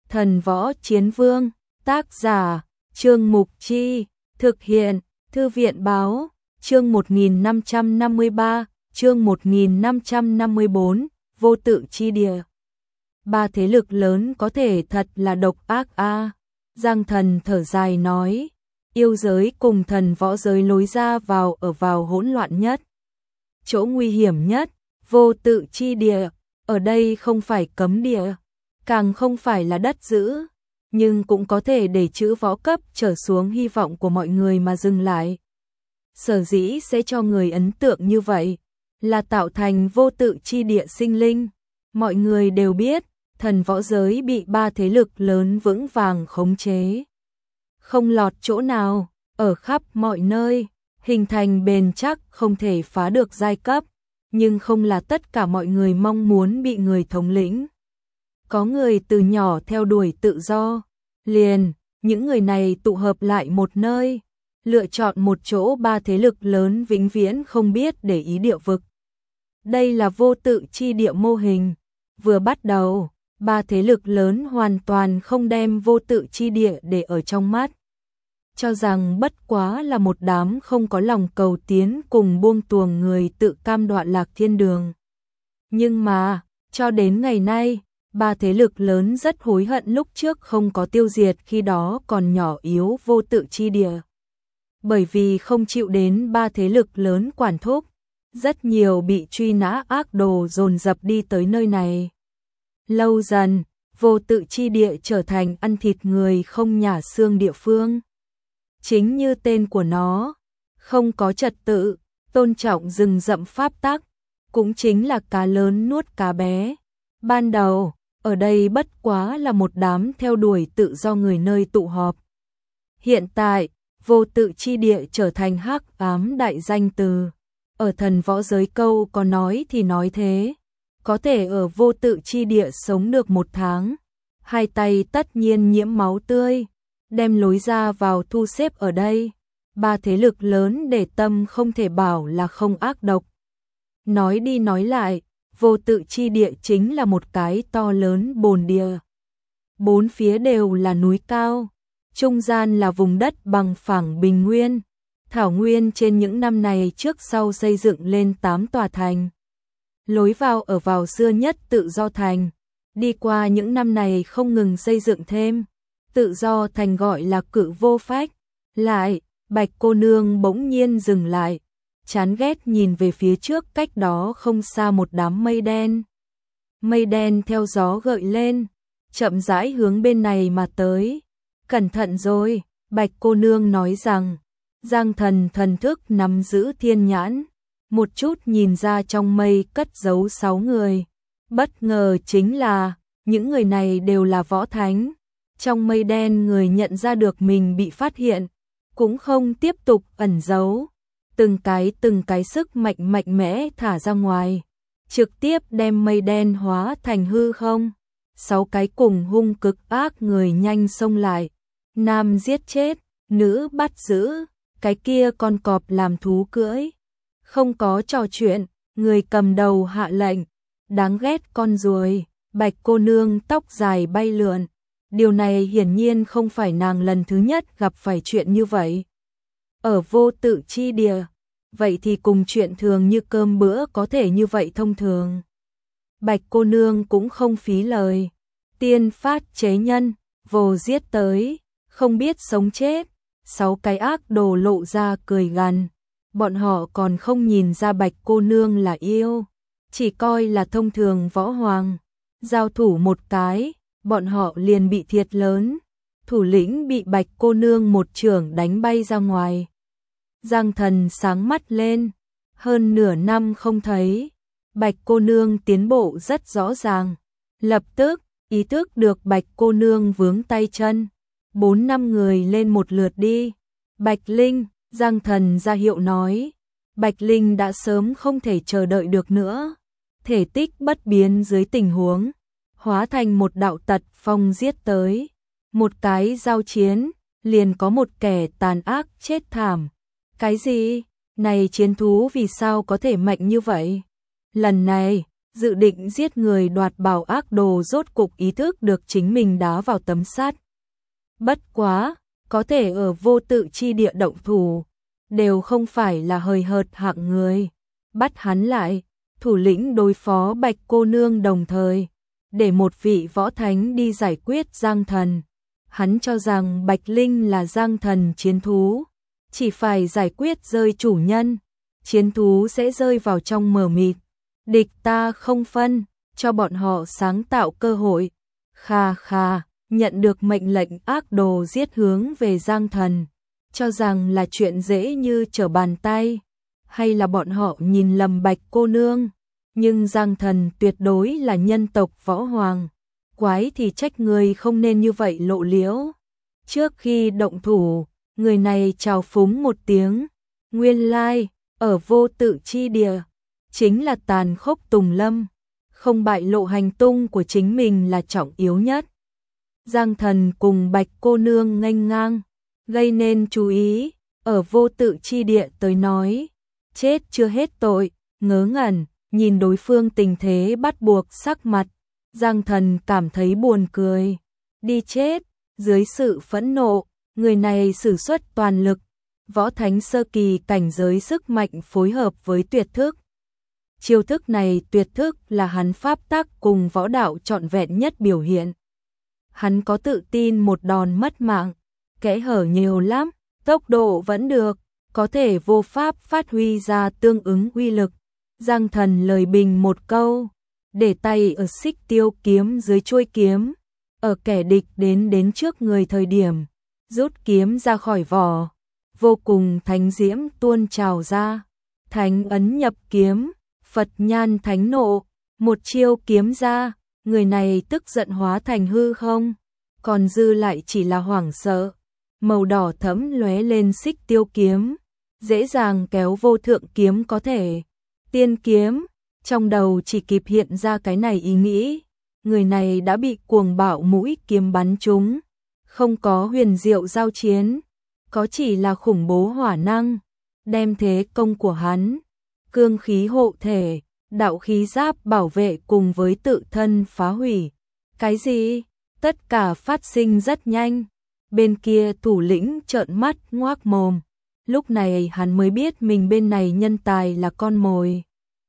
Thần Võ Chiến Vương, tác giả, Trương Mục Chi, thực hiện, Thư viện Báo, chương 1553, chương 1554, vô tự chi địa. Ba thế lực lớn có thể thật là độc ác a. Giang Thần thở dài nói, yêu giới cùng thần võ giới lối ra vào hỗn loạn nhất. Chỗ nguy hiểm nhất, vô tự chi địa, ở đây không phải cấm địa, càng không phải là đất giữ, nhưng cũng có thể để chữ võ cấp trở xuống hy vọng của mọi người mà dừng lại. Sở dĩ sẽ cho người ấn tượng như vậy, là tạo thành vô tự chi địa sinh linh. Mọi người đều biết, thần võ giới bị ba thế lực lớn vững vàng khống chế. Không lọt chỗ nào, ở khắp mọi nơi, hình thành bền chắc không thể phá được giai cấp, nhưng không là tất cả mọi người mong muốn bị người thống lĩnh. Có người từ nhỏ theo đuổi tự do, liền, những người này tụ hợp lại một nơi, lựa chọn một chỗ ba thế lực lớn vĩnh viễn không biết để ý địa vực. Đây là vô tự chi địa mô hình. Vừa bắt đầu, ba thế lực lớn hoàn toàn không đem vô tự chi địa để ở trong mắt. Cho rằng bất quá là một đám không có lòng cầu tiến cùng buông tuồng người tự cam đoạn lạc thiên đường. Nhưng mà, cho đến ngày nay, ba thế lực lớn rất hối hận lúc trước không có tiêu diệt khi đó còn nhỏ yếu vô tự chi địa. Bởi vì không chịu đến ba thế lực lớn quản thúc, rất nhiều bị truy nã ác đồ dồn dập đi tới nơi này. Lâu dần, vô tự chi địa trở thành ăn thịt người không nhả xương địa phương. Chính như tên của nó, không có trật tự, tôn trọng rừng rậm pháp tắc, cũng chính là cá lớn nuốt cá bé. Ban đầu, ở đây bất quá là một đám theo đuổi tự do người nơi tụ họp. Hiện tại, vô tự chi địa trở thành hắc ám đại danh từ. Ở thần võ giới câu có nói thì nói thế. Có thể ở vô tự chi địa sống được 1 tháng. Hai tay tất nhiên nhiễm máu tươi. Đem lối ra vào thu xếp ở đây. Ba thế lực lớn để tâm không thể bảo là không ác độc. Nói đi nói lại, vô tự chi địa chính là một cái to lớn bồn địa. 4 phía đều là núi cao. Trung gian là vùng đất bằng phẳng bình nguyên. Thảo nguyên trên những năm này trước sau xây dựng lên 8 tòa thành. Lối vào ở vào xưa nhất tự do thành. Đi qua những năm này không ngừng xây dựng thêm. Tự do thành gọi là Cự Vô Phách. Lại, Bạch cô nương bỗng nhiên dừng lại. Chán ghét nhìn về phía trước cách đó không xa một đám mây đen. Mây đen theo gió gợi lên. Chậm rãi hướng bên này mà tới. Cẩn thận rồi, Bạch cô nương nói rằng. Giang Thần thần thức nắm giữ thiên nhãn, một chút nhìn ra trong mây cất giấu 6 người. Bất ngờ chính là, những người này đều là võ thánh. Trong mây đen người nhận ra được mình bị phát hiện, cũng không tiếp tục ẩn giấu. Từng cái sức mạnh mạnh mẽ thả ra ngoài, trực tiếp đem mây đen hóa thành hư không. 6 cái cùng hung cực ác người nhanh xông lại, nam giết chết, nữ bắt giữ. Cái kia con cọp làm thú cưỡi. Không có trò chuyện, người cầm đầu hạ lệnh. Đáng ghét con ruồi, Bạch cô nương tóc dài bay lượn. Điều này hiển nhiên không phải nàng lần thứ nhất gặp phải chuyện như vậy. Ở vô tự chi địa, vậy thì cùng chuyện thường như cơm bữa có thể như vậy thông thường. Bạch cô nương cũng không phí lời. Tiên phát chế nhân, vô giết tới, không biết sống chết. 6 cái ác đồ lộ ra cười gằn. Bọn họ còn không nhìn ra Bạch cô nương là yêu, chỉ coi là thông thường võ hoàng. Giao thủ một cái, bọn họ liền bị thiệt lớn. Thủ lĩnh bị Bạch cô nương một chưởng đánh bay ra ngoài. Giang Thần sáng mắt lên. Hơn nửa năm không thấy, Bạch cô nương tiến bộ rất rõ ràng. Lập tức, ý thức được Bạch cô nương vướng tay chân. 4-5 người lên một lượt đi. Bạch Linh, Giang Thần ra hiệu nói. Bạch Linh đã sớm không thể chờ đợi được nữa. Thể tích bất biến dưới tình huống, hóa thành một đạo tật phong giết tới. Một cái giao chiến, liền có một kẻ tàn ác chết thảm. Cái gì? Này chiến thú vì sao có thể mạnh như vậy? Lần này, dự định giết người đoạt bảo ác đồ rốt cục ý thức được chính mình đá vào tấm sắt. Bất quá, có thể ở vô tự chi địa động thủ, đều không phải là hời hợt hạng người. Bắt hắn lại, thủ lĩnh đối phó Bạch cô nương đồng thời, để một vị võ thánh đi giải quyết Giang Thần. Hắn cho rằng Bạch Linh là Giang Thần chiến thú, chỉ phải giải quyết rơi chủ nhân, chiến thú sẽ rơi vào trong mờ mịt. Địch ta không phân, cho bọn họ sáng tạo cơ hội. Kha kha, nhận được mệnh lệnh ác đồ giết hướng về Giang Thần, cho rằng là chuyện dễ như trở bàn tay, hay là bọn họ nhìn lầm Bạch cô nương, nhưng Giang Thần tuyệt đối là nhân tộc võ hoàng, quái thì trách người không nên như vậy lộ liễu. Trước khi động thủ, người này chào phúng một tiếng, nguyên lai, ở vô tự chi địa, chính là tàn khốc tùng lâm, không bại lộ hành tung của chính mình là trọng yếu nhất. Giang Thần cùng Bạch cô nương nghênh ngang, gây nên chú ý, ở vô tự chi địa tới nói, chết chưa hết tội, ngớ ngẩn, nhìn đối phương tình thế bắt buộc sắc mặt, Giang Thần cảm thấy buồn cười, đi chết, dưới sự phẫn nộ, người này sử xuất toàn lực, võ thánh sơ kỳ cảnh giới sức mạnh phối hợp với tuyệt thức. Chiêu thức này tuyệt thức là hắn pháp tắc cùng võ đạo trọn vẹn nhất biểu hiện. Hắn có tự tin một đòn mất mạng, kẽ hở nhiều lắm, tốc độ vẫn được, có thể vô pháp phát huy ra tương ứng uy lực. Giang Thần lời bình một câu, để tay ở xích tiêu kiếm dưới chuôi kiếm, ở kẻ địch đến trước người thời điểm, rút kiếm ra khỏi vỏ, vô cùng thánh diễm tuôn trào ra, thánh ấn nhập kiếm, Phật nhan thánh nộ, một chiêu kiếm ra, người này tức giận hóa thành hư không, còn dư lại chỉ là hoảng sợ, màu đỏ thẫm lóe lên xích tiêu kiếm, dễ dàng kéo vô thượng kiếm có thể. Tiên kiếm, trong đầu chỉ kịp hiện ra cái này ý nghĩ, người này đã bị cuồng bạo mũi kiếm bắn trúng, không có huyền diệu giao chiến, có chỉ là khủng bố hỏa năng, đem thế công của hắn, cương khí hộ thể, đạo khí giáp bảo vệ cùng với tự thân phá hủy. Cái gì? Tất cả phát sinh rất nhanh, bên kia thủ lĩnh trợn mắt ngoác mồm. Lúc này hắn mới biết mình bên này nhân tài là con mồi.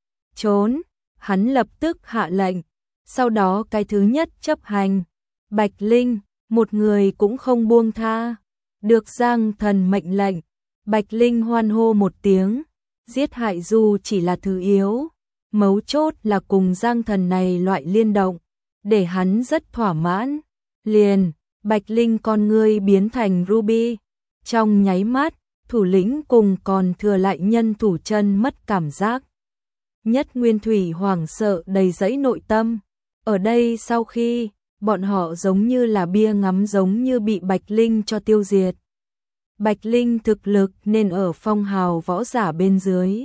Trốn, hắn lập tức hạ lệnh, sau đó cái thứ nhất chấp hành. Bạch Linh, một người cũng không buông tha. Được Giang Thần mệnh lệnh, Bạch Linh hoan hô một tiếng, giết hại dù chỉ là thứ yếu. Mấu chốt là cùng Giang Thần này loại liên động, để hắn rất thỏa mãn. Liền, Bạch Linh con ngươi biến thành ruby. Trong nháy mắt, thủ lĩnh cùng còn thừa lại nhân thủ chân mất cảm giác. Nhất Nguyên Thủy hoảng sợ đầy dẫy nội tâm. Ở đây sau khi, bọn họ giống như là bia ngắm giống như bị Bạch Linh cho tiêu diệt. Bạch Linh thực lực nên ở phong hào võ giả bên dưới,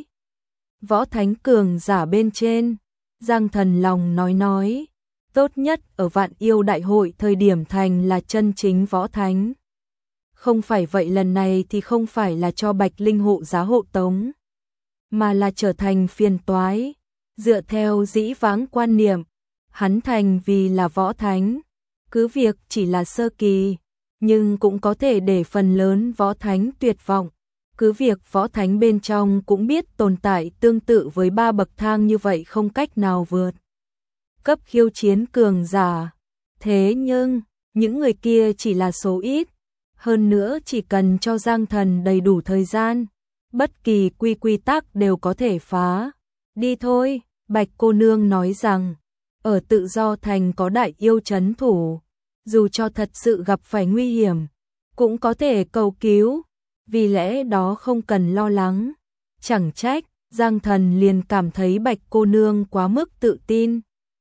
võ thánh cường giả bên trên. Giang Thần lòng nói, tốt nhất ở Vạn Yêu Đại hội thời điểm thành là chân chính võ thánh. Không phải vậy lần này thì không phải là cho Bạch Linh hộ giá hộ tống, mà là trở thành phiền toái. Dựa theo dĩ vãng quan niệm, hắn thành vì là võ thánh, cứ việc chỉ là sơ kỳ, nhưng cũng có thể để phần lớn võ thánh tuyệt vọng. Cứ việc võ thánh bên trong cũng biết tồn tại tương tự với 3 bậc thang như vậy không cách nào vượt cấp khiêu chiến cường giả. Thế nhưng, những người kia chỉ là số ít. Hơn nữa chỉ cần cho Giang Thần đầy đủ thời gian, bất kỳ quy tắc đều có thể phá. Đi thôi, Bạch cô nương nói rằng, ở Tự Do Thành có đại yêu trấn thủ, dù cho thật sự gặp phải nguy hiểm, cũng có thể cầu cứu, vì lẽ đó không cần lo lắng. Chẳng trách, Giang Thần liền cảm thấy Bạch cô nương quá mức tự tin.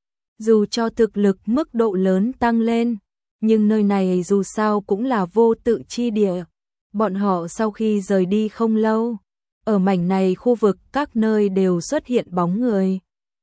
Dù cho thực lực mức độ lớn tăng lên, nhưng nơi này dù sao cũng là vô tự chi địa. Bọn họ sau khi rời đi không lâu, ở mảnh này khu vực các nơi đều xuất hiện bóng người.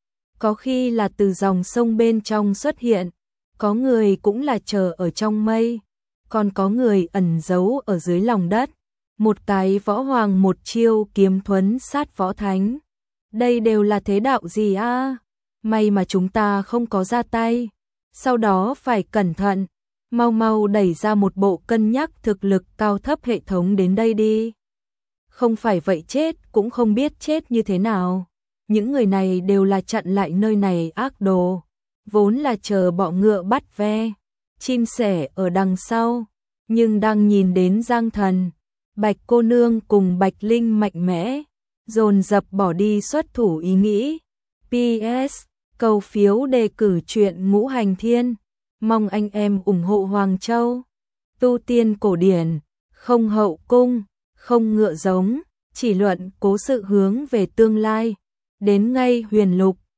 Có khi là từ dòng sông bên trong xuất hiện, có người cũng là chờ ở trong mây, còn có người ẩn giấu ở dưới lòng đất. Một cái võ hoàng một chiêu kiếm thuấn sát võ thánh. Đây đều là thế đạo gì a? may mà chúng ta không có ra tay, sau đó phải cẩn thận, mau mau đẩy ra một bộ cân nhắc thực lực cao thấp hệ thống đến đây đi. Không phải vậy chết cũng không biết chết như thế nào. Những người này đều là chặn lại nơi này ác đồ, vốn là chờ bọ ngựa bắt ve, chim sẻ ở đằng sau, nhưng đang nhìn đến Giang Thần, Bạch cô nương cùng Bạch Linh mạnh mẽ, dồn dập bỏ đi xuất thủ ý nghĩ. PS, cầu phiếu đề cử truyện Ngũ Hành Thiên, mong anh em ủng hộ Hoàng Châu. Tu tiên cổ điển, không hậu cung, không ngựa giống, chỉ luận cố sự hướng về tương lai. Đến ngay huyền lục,